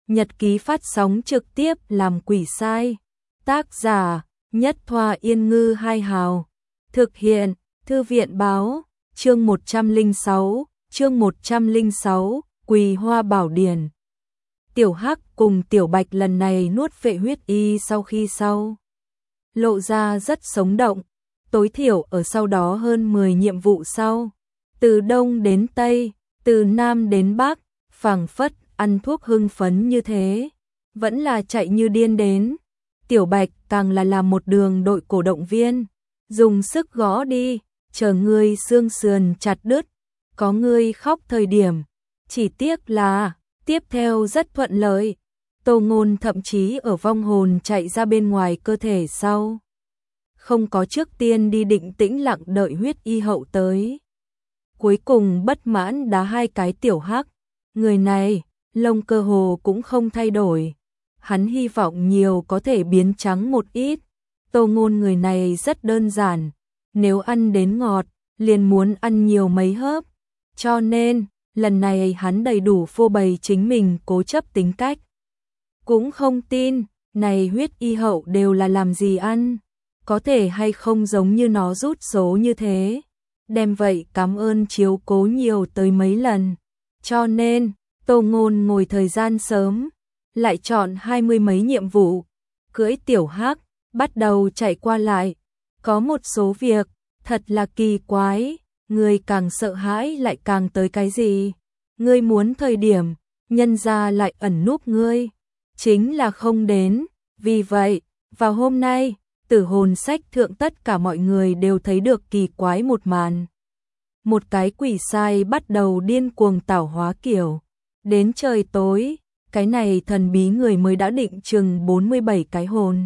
nhật ký phát sóng trực tiếp làm quỷ sai. Tác giả Nhất Thoa Yên Ngư Hai Hào. Thực hiện Thư viện Báo. Chương 106, Quỳ Hoa Bảo Điển. Tiểu Hắc cùng Tiểu Bạch lần này nuốt vệ huyết y sau khi lộ ra rất sống động, tối thiểu ở sau đó hơn 10 nhiệm vụ sau, từ Đông đến Tây, từ Nam đến Bắc, phảng phất ăn thuốc hưng phấn như thế, vẫn là chạy như điên đến. Tiểu Bạch càng là làm một đường đội cổ động viên, dùng sức gõ đi, chờ ngươi xương sườn chặt đứt, có ngươi khóc thời điểm, chỉ tiếc là tiếp theo rất thuận lợi. Tô Ngôn thậm chí ở vong hồn chạy ra bên ngoài cơ thể sau, không có trước tiên đi định tĩnh lặng đợi huyết y hậu tới. Cuối cùng bất mãn đá 2 cái Tiểu Hắc, người này lông cơ hồ cũng không thay đổi, hắn hy vọng nhiều có thể biến trắng một ít. Tô Ngôn người này rất đơn giản, nếu ăn đến ngọt liền muốn ăn nhiều mấy hớp, cho nên lần này hắn đầy đủ phô bày chính mình cố chấp tính cách. Cũng không tin, này huyết y hậu đều là làm gì ăn, có thể hay không giống như nó rút số như thế, đem vậy cảm ơn chiếu cố nhiều tới mấy lần. Cho nên, Tô Ngôn ngồi thời gian sớm, lại chọn 20 mấy nhiệm vụ, cưỡi Tiểu Hắc, bắt đầu chạy qua lại. Có một số việc, thật là kỳ quái, người càng sợ hãi lại càng tới cái gì. Ngươi muốn thời điểm, nhân ra lại ẩn núp ngươi, chính là không đến. Vì vậy, vào hôm nay, Tử Hồn Sách thượng tất cả mọi người đều thấy được kỳ quái một màn. Một cái quỷ sai bắt đầu điên cuồng tảo hóa kiểu. Đến trời tối, cái này thần bí người mới đã định chừng 47 cái hồn.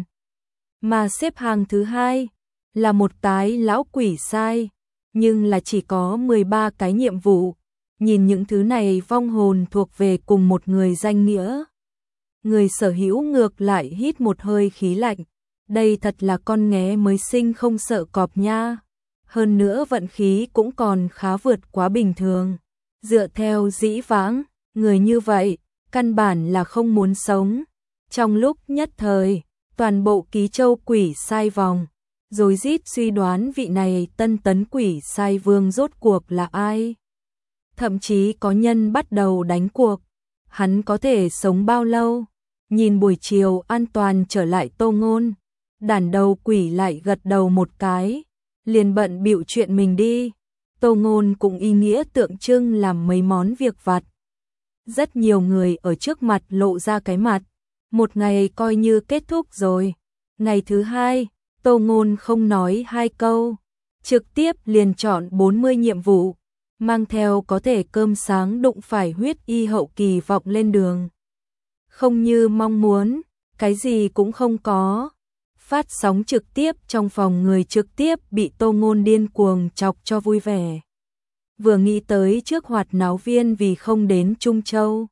Mà xếp hàng thứ hai là một tái lão quỷ sai, nhưng là chỉ có 13 cái nhiệm vụ. Nhìn những thứ này vong hồn thuộc về cùng một người danh nghĩa. Người sở hữu ngược lại hít một hơi khí lạnh. Đây thật là con nghé mới sinh không sợ cọp nha. Hơn nữa vận khí cũng còn khá vượt quá bình thường. Dựa theo dĩ vãng, người như vậy, căn bản là không muốn sống. Trong lúc nhất thời, toàn bộ ký châu quỷ sai vòng, rồi rít suy đoán vị này tân tấn quỷ sai vương rốt cuộc là ai. Thậm chí có nhân bắt đầu đánh cuộc, hắn có thể sống bao lâu. Nhìn buổi chiều an toàn trở lại Tô Ngôn, đàn đầu quỷ lại gật đầu một cái, liền bận bịu chuyện mình đi. Tô Ngôn cũng ý nghĩa tượng trưng làm mấy món việc vặt. Rất nhiều người ở trước mặt lộ ra cái mặt, một ngày coi như kết thúc rồi. Ngày thứ hai, Tô Ngôn không nói 2 câu, trực tiếp liền chọn 40 nhiệm vụ, mang theo có thể cơm sáng đụng phải huyết y hậu kỳ vọng lên đường. Không như mong muốn, cái gì cũng không có. Phát sóng trực tiếp trong phòng người trực tiếp bị Tô Ngôn điên cuồng chọc cho vui vẻ. Vừa nghĩ tới trước hoạt náo viên vì không đến Trung Châu,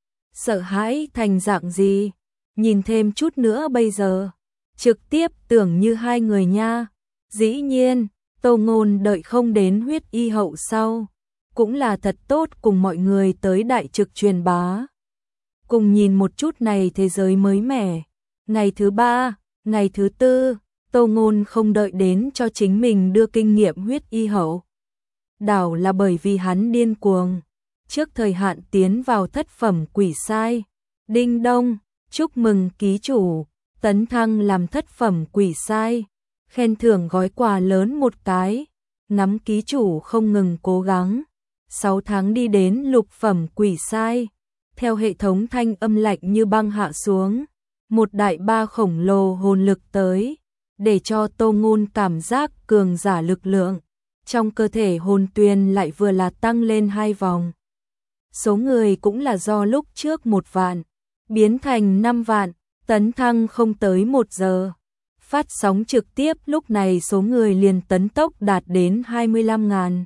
sợ hãi thành dạng gì, nhìn thêm chút nữa bây giờ, trực tiếp tưởng như 2 người nha. Dĩ nhiên, Tô Ngôn đợi không đến huyết y hậu sau, cũng là thật tốt cùng mọi người tới đại trực truyền bá. Cùng nhìn một chút này thế giới mới mẻ. Ngày thứ 3, ngày thứ 4, Tô Ngôn không đợi đến cho chính mình đưa kinh nghiệm huyết y hậu. Đảo là bởi vì hắn điên cuồng, trước thời hạn tiến vào thất phẩm quỷ sai. Đinh đông, chúc mừng ký chủ, tấn thăng làm thất phẩm quỷ sai. Khen thưởng gói quà lớn một cái, ngắm ký chủ không ngừng cố gắng. 6 tháng đi đến lục phẩm quỷ sai. Theo hệ thống thanh âm lạnh như băng hạ xuống, một đại ba khổng lồ hồn lực tới, để cho Tô Ngôn cảm giác cường giả lực lượng. Trong cơ thể hồn tuyền lại vừa là tăng lên 2 vòng. Số người cũng là do lúc trước 1 vạn, biến thành 5 vạn, tấn thăng không tới 1 giờ. Phát sóng trực tiếp lúc này số người liền tấn tốc đạt đến 25.000.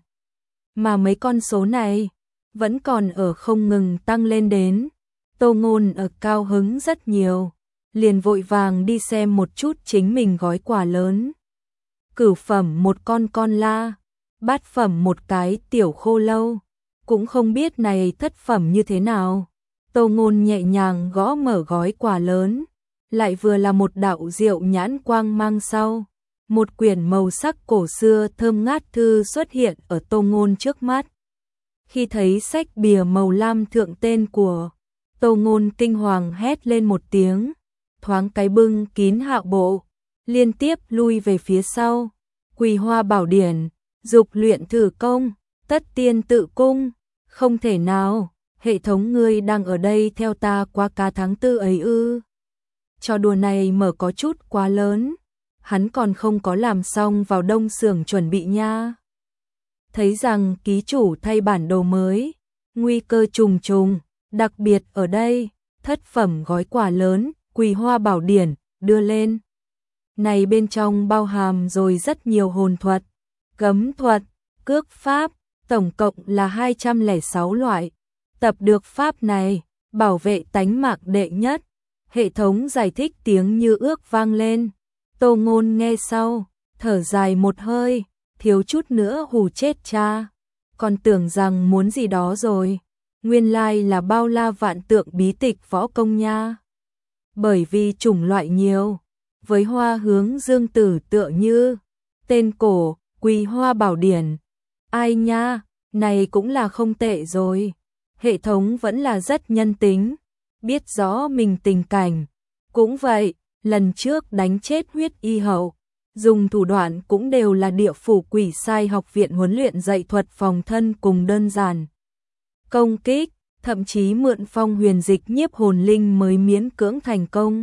Mà mấy con số này vẫn còn ở không ngừng tăng lên đến. Tô Ngôn ở cao hứng rất nhiều, liền vội vàng đi xem một chút chính mình gói quà lớn. Cửu phẩm một con la, bát phẩm một cái tiểu khô lâu, cũng không biết này thất phẩm như thế nào. Tô Ngôn nhẹ nhàng gõ mở gói quà lớn, lại vừa là một đạo diệu nhãn quang mang sau. Một quyển màu sắc cổ xưa thơm ngát thư xuất hiện ở Tô Ngôn trước mắt. Khi thấy sách bìa màu lam thượng tên của, Tô Ngôn kinh hoàng hét lên một tiếng, thoáng cái bưng kín hạo bộ, liên tiếp lui về phía sau. Quỳ Hoa Bảo Điển, dục luyện thử công, tất tiên tự cung, không thể nào, hệ thống ngươi đang ở đây theo ta qua cả tháng tư ấy ư? Trò đùa này mở có chút quá lớn, hắn còn không có làm xong vào đông xưởng chuẩn bị nha. Thấy rằng ký chủ thay bản đồ mới, nguy cơ trùng trùng, đặc biệt ở đây, thất phẩm gói quà lớn, Quỳ Hoa Bảo Điển, đưa lên. Này bên trong bao hàm rồi rất nhiều hồn thuật, cấm thuật, cước pháp, tổng cộng là 206 loại. Tập được pháp này, bảo vệ tánh mạng đệ nhất. Hệ thống giải thích tiếng như ước vang lên. Tô Ngôn nghe sau, thở dài một hơi, thiếu chút nữa hù chết cha. Còn tưởng rằng muốn gì đó rồi, nguyên lai là bao la vạn tượng bí tịch võ công nha. Bởi vì chủng loại nhiều, với hoa hướng dương tử tựa như, tên cổ, Quỳ Hoa Bảo Điển. Ai nha, này cũng là không tệ rồi. Hệ thống vẫn là rất nhân tính, biết rõ mình tình cảnh. Cũng vậy, lần trước đánh chết huyết y hậu, dùng thủ đoạn cũng đều là địa phủ quỷ sai học viện huấn luyện dạy thuật phòng thân cùng đơn giản. Công kích, thậm chí mượn phong huyền dịch nhiếp hồn linh mới miễn cưỡng thành công.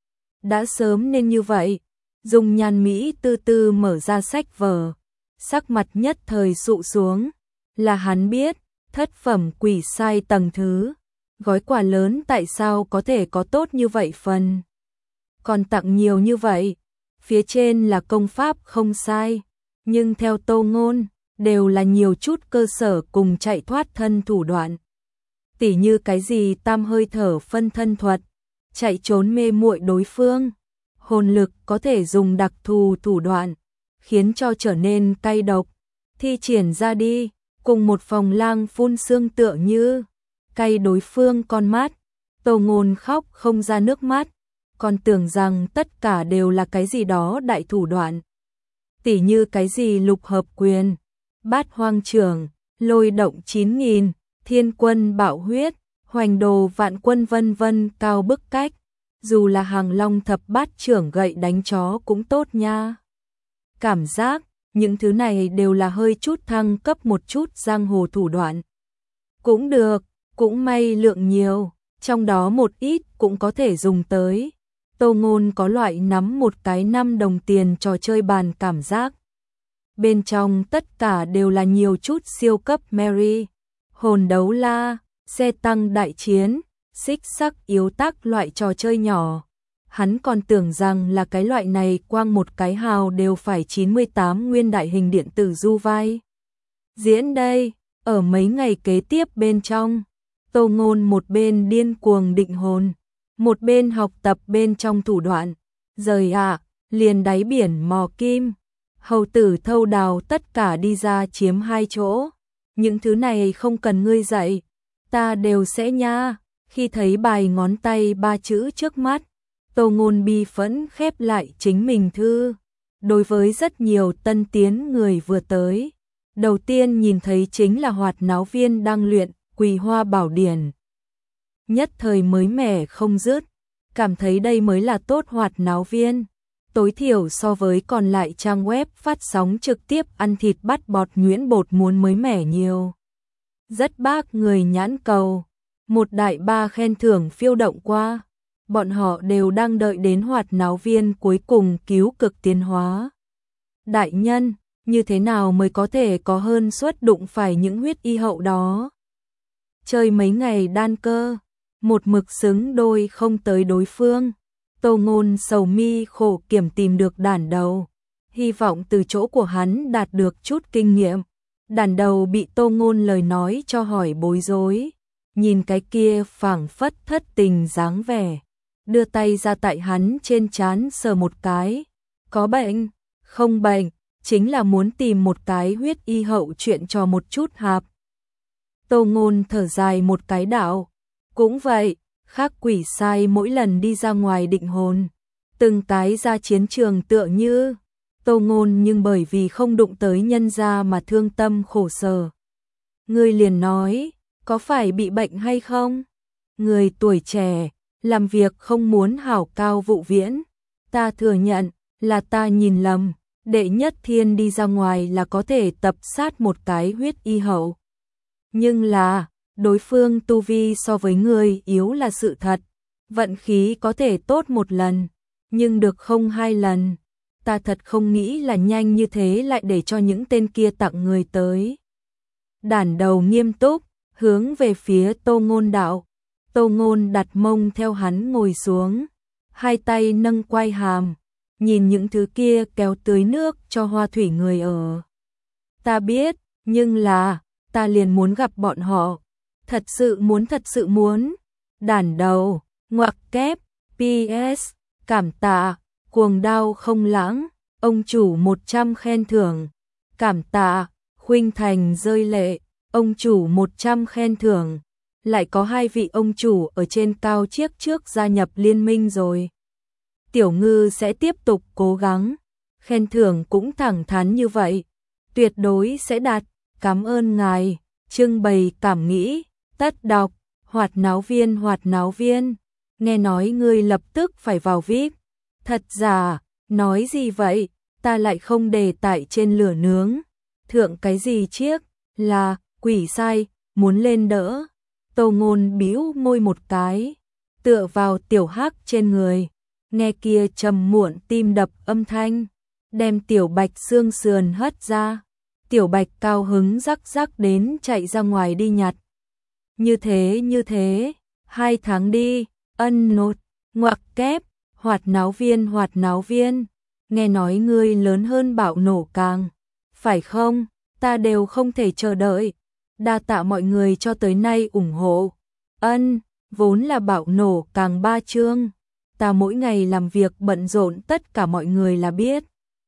Đã sớm nên như vậy, dùng nhàn mỹ tư tư mở ra sách vở, sắc mặt nhất thời sụ xuống, là hắn biết, thất phẩm quỷ sai tầng thứ, gói quà lớn tại sao có thể có tốt như vậy phần. Còn tặng nhiều như vậy, phía trên là công pháp không sai, nhưng theo Tô Ngôn, đều là nhiều chút cơ sở cùng chạy thoát thân thủ đoạn. Tỉ như cái gì tam hơi thở phân thân thuật, chạy trốn mê muội đối phương, hồn lực có thể dùng đặc thù thủ đoạn, khiến cho trở nên cay độc, thi triển ra đi, cùng một phòng lang phun xương tựa như, cay đối phương con mắt. Tô Ngôn khóc không ra nước mắt, còn tưởng rằng tất cả đều là cái gì đó đại thủ đoạn. Tỉ như cái gì lục hợp quyền, bát hoang trưởng, lôi động 9000, thiên quân bạo huyết, hoành đồ vạn quân vân vân cao bức cách. Dù là hàng long thập bát trưởng gậy đánh chó cũng tốt nha. Cảm giác, những thứ này đều là hơi chút thăng cấp một chút giang hồ thủ đoạn. Cũng được, cũng may lượng nhiều, trong đó một ít cũng có thể dùng tới. Tô Ngôn có loại nắm một cái 5 đồng tiền trò chơi bàn cảm giác. Bên trong tất cả đều là nhiều chút siêu cấp Mary, hồn đấu la, xe tăng đại chiến, xích sắc yếu tác loại trò chơi nhỏ. Hắn còn tưởng rằng là cái loại này quang một cái hào đều phải 98 nguyên đại hình điện tử du vai. Diễn đây, ở mấy ngày kế tiếp bên trong, Tô Ngôn một bên điên cuồng định hồn, một bên học tập bên trong thủ đoạn. Rời liền đáy biển mò kim, hầu tử thâu đào tất cả đi ra chiếm 2 chỗ. Những thứ này không cần ngươi dạy, ta đều sẽ nha. Khi thấy bài ngón tay 3 chữ trước mắt, Tô Ngôn bi phẫn khép lại chính mình thư. Đối với rất nhiều tân tiến người vừa tới, đầu tiên nhìn thấy chính là hoạt náo viên đang luyện Quỳ Hoa Bảo Điển. Nhất thời mới mẻ không dứt, cảm thấy đây mới là tốt hoạt náo viên. Tối thiểu so với còn lại trang web phát sóng trực tiếp ăn thịt bắt bọt nhuyễn bột muốn mới mẻ nhiều. Rất bác người nhãn cầu, một đại ba khen thưởng phiêu động qua. Bọn họ đều đang đợi đến hoạt náo viên cuối cùng cứu cực tiến hóa. Đại nhân, như thế nào mới có thể có hơn suất đụng phải những huyết y hậu đó? Chơi mấy ngày đan cơ, một mực xứng đôi không tới đối phương. Tô Ngôn sầu mi khổ kiểm tìm được đàn đầu, hy vọng từ chỗ của hắn đạt được chút kinh nghiệm. Đàn đầu bị Tô Ngôn lời nói cho hỏi bối rối, nhìn cái kia phảng phất thất tình dáng vẻ, đưa tay ra tại hắn trên trán sờ một cái. Có bệnh? Không bệnh, chính là muốn tìm một cái huyết y hậu chuyện trò một chút hạp. Tô Ngôn thở dài một cái đạo, Cũng vậy, khác quỷ sai mỗi lần đi ra ngoài định hồn, từng cái ra chiến trường tựa như Tô Ngôn, nhưng bởi vì không đụng tới nhân gia mà thương tâm khổ sở. Người liền nói, có phải bị bệnh hay không? Người tuổi trẻ, làm việc không muốn hảo cao vụ viễn. Ta thừa nhận, là ta nhìn lầm, Đệ Nhất Thiên đi ra ngoài là có thể tập sát một cái huyết y hậu. Nhưng là, đối phương tu vi so với người yếu là sự thật. Vận khí có thể tốt một lần, nhưng được không 2 lần. Ta thật không nghĩ là nhanh như thế lại để cho những tên kia tặng người tới. Đản đầu nghiêm túc, hướng về phía Tô Ngôn đạo. Tô Ngôn đặt mông theo hắn ngồi xuống, hai tay nâng quai hàm, nhìn những thứ kia kéo tưới nước cho Hoa Thủy người ở. Ta biết, nhưng là, ta liền muốn gặp bọn họ. Thật sự muốn. Đản đầu, ngoặc kép, PS, cảm tạ, cuồng đao không lãng, ông chủ 100 khen thưởng. Cảm tạ, khuynh thành rơi lệ, ông chủ 100 khen thưởng. Lại có 2 vị ông chủ ở trên cao chiếc trước gia nhập liên minh rồi. Tiểu Ngư sẽ tiếp tục cố gắng, khen thưởng cũng thẳng thắn như vậy, tuyệt đối sẽ đạt. Cảm ơn ngài. Trưng bày cảm nghĩ, tất đọc, hoạt náo viên, nghe nói ngươi lập tức phải vào VIP. Thật giả, nói gì vậy, ta lại không để tại trên lửa nướng. Thượng cái gì chiếc, là, quỷ sai, muốn lên đỡ. Tô Ngôn bĩu môi một cái, tựa vào Tiểu Hắc trên người, nghe kia trầm muộn tim đập âm thanh, đem Tiểu Bạch xương sườn hất ra. Tiểu Bạch cao hứng rắc rắc đến chạy ra ngoài đi nhặt. Như thế, 2 tháng đi, ân nột, ngoặc kép, hoạt náo viên, nghe nói ngươi lớn hơn bạo nổ càng, phải không, ta đều không thể chờ đợi. Đa tạ mọi người cho tới nay ủng hộ. Ân, vốn là bạo nổ càng 3 chương, ta mỗi ngày làm việc bận rộn tất cả mọi người là biết.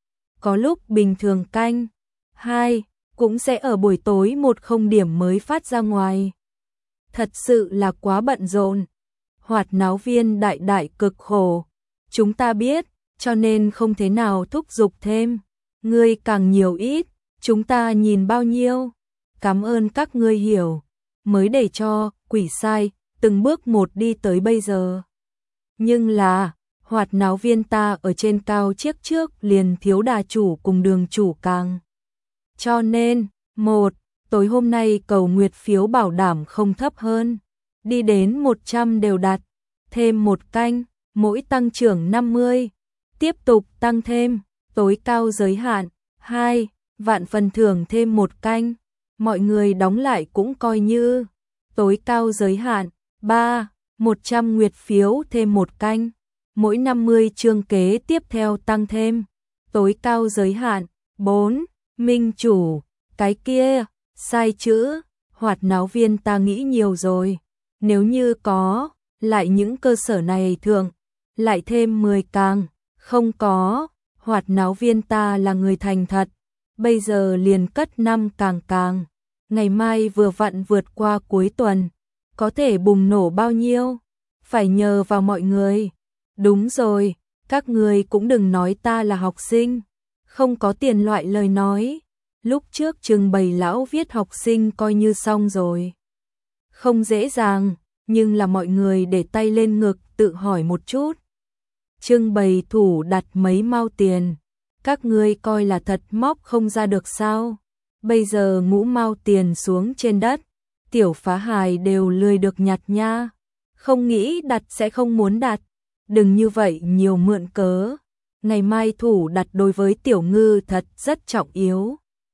Có lúc bình thường canh 2, cũng sẽ ở buổi tối 10 điểm mới phát ra ngoài. Thật sự là quá bận rộn. Hoạt náo viên đại cực khổ. Chúng ta biết, cho nên không thế nào thúc giục thêm. Ngươi càng nhiều ít, chúng ta nhìn bao nhiêu. Cảm ơn các ngươi hiểu, mới để cho quỷ sai từng bước một đi tới bây giờ. Nhưng là, hoạt náo viên ta ở trên cao chiếc trước liền thiếu đà chủ cùng đường chủ càng. Cho nên, 1, tối hôm nay cầu nguyệt phiếu bảo đảm không thấp hơn, đi đến 100 đều đạt, thêm 1 canh, mỗi tăng trưởng 50, tiếp tục tăng thêm, tối cao giới hạn, 2, vạn phần thưởng thêm 1 canh, mọi người đóng lại cũng coi như, tối cao giới hạn, 3, 100 nguyệt phiếu thêm 1 canh, mỗi 50 chương kế tiếp theo tăng thêm, tối cao giới hạn, 4, minh chủ, cái kia, sai chữ, hoạt náo viên ta nghĩ nhiều rồi, nếu như có, lại những cơ sở này thượng, lại thêm 10 càng, không có, hoạt náo viên ta là người thành thật, bây giờ liền cất 5 càng, ngày mai vừa vặn vượt qua cuối tuần, có thể bùng nổ bao nhiêu, phải nhờ vào mọi người. Đúng rồi, các người cũng đừng nói ta là học sinh, không có tiền loại lời nói. Lúc trước trưng bày lão viết học sinh coi như xong rồi. Không dễ dàng, nhưng là mọi người để tay lên ngực tự hỏi một chút. Trưng bày thủ đặt mấy mao tiền, các ngươi coi là thật móc không ra được sao? Bây giờ ngũ mao tiền xuống trên đất, tiểu phá hài đều lười được nhặt nha. Không nghĩ đặt sẽ không muốn đặt, đừng như vậy nhiều mượn cớ. Ngày mai thủ đặt đối với Tiểu Ngư thật rất trọng yếu.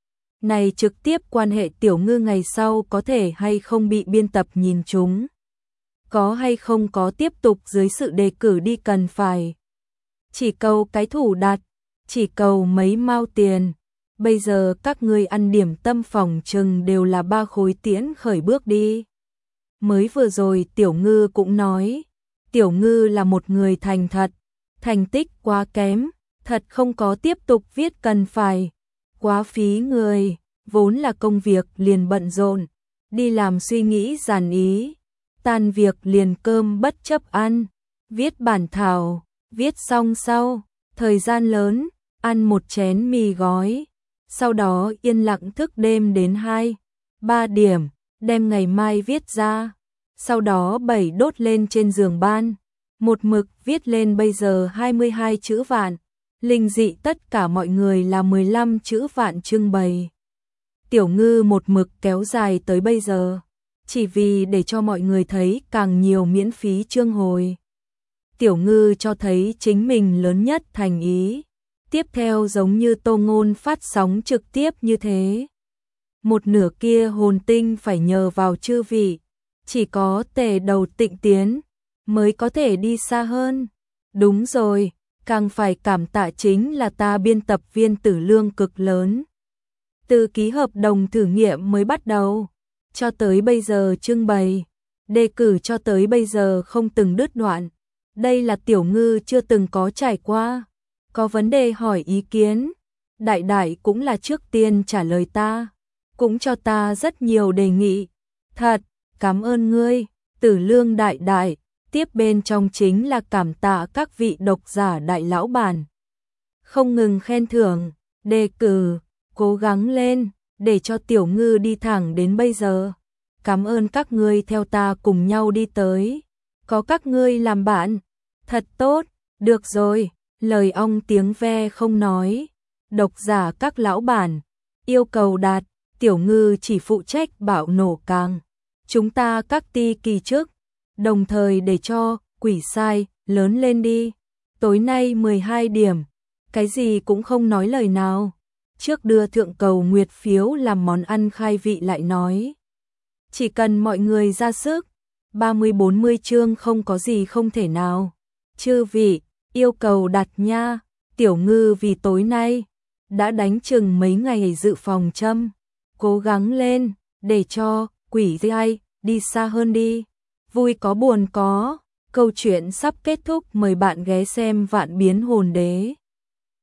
Này trực tiếp quan hệ Tiểu Ngư ngày sau có thể hay không bị biên tập nhìn chúng. Có hay không có tiếp tục dưới sự đề cử đi cần phải. Chỉ cầu cái thủ đặt, chỉ cầu mấy mao tiền. Bây giờ các ngươi ăn điểm tâm phòng chừng đều là 3 khối tiễn khởi bước đi. Mới vừa rồi Tiểu Ngư cũng nói, Tiểu Ngư là một người thành thật, thành tích quá kém, thật không có tiếp tục viết cần phải. Quá phí người, vốn là công việc liền bận rộn, đi làm suy nghĩ giản ý. tan việc liền cơm bất chấp ăn, viết bản thảo, viết xong sau, thời gian lớn, ăn một chén mì gói, sau đó yên lặng thức đêm đến 2, 3 điểm, đem ngày mai viết ra, sau đó đốt lên trên giường ban, một mực viết lên bây giờ 22 chữ vạn, linh dị tất cả mọi người là 15 chữ vạn trưng bày. Tiểu Ngư một mực kéo dài tới bây giờ, chỉ vì để cho mọi người thấy càng nhiều miễn phí chương hồi. Tiểu Ngư cho thấy chính mình lớn nhất thành ý. Tiếp theo giống như Tô Ngôn phát sóng trực tiếp như thế. Một nửa kia hồn tinh phải nhờ vào chư vị, chỉ có Tề Đầu Tịnh Tiến mới có thể đi xa hơn. Đúng rồi, càng phải cảm tạ chính là ta biên tập viên Tử Lương cực lớn. Từ ký hợp đồng thử nghiệm mới bắt đầu, cho tới bây giờ trưng bày, đề cử cho tới bây giờ không từng đứt đoạn. Đây là Tiểu Ngư chưa từng có trải qua. Có vấn đề hỏi ý kiến, đại đại cũng là trước tiên trả lời ta, cũng cho ta rất nhiều đề nghị. Thật, cảm ơn ngươi, Tử Lương đại đại. Tiếp bên trong chính là cảm tạ các vị độc giả đại lão bản. Không ngừng khen thưởng, đề cử, cố gắng lên, để cho Tiểu Ngư đi thẳng đến bây giờ. Cảm ơn các ngươi theo ta cùng nhau đi tới. Có các ngươi làm bạn, thật tốt, được rồi, lời ong tiếng ve không nói. Độc giả các lão bản, yêu cầu đạt, Tiểu Ngư chỉ phụ trách bạo nổ càng. Chúng ta các ti kỳ trước, đồng thời để cho quỷ sai lớn lên đi. Tối nay 12 điểm, cái gì cũng không nói lời nào. Trước đưa thượng cầu nguyệt phiếu làm món ăn khai vị lại nói. Chỉ cần mọi người ra sức, 30-40 chương không có gì không thể nào. Chư vị, yêu cầu đặt nha. Tiểu Ngư vì tối nay đã đánh chừng mấy ngày dự phòng châm. Cố gắng lên, để cho quỷ ai đi xa hơn đi. Vui có buồn có, câu chuyện sắp kết thúc, mời bạn ghé xem Vạn Biến Hồn Đế.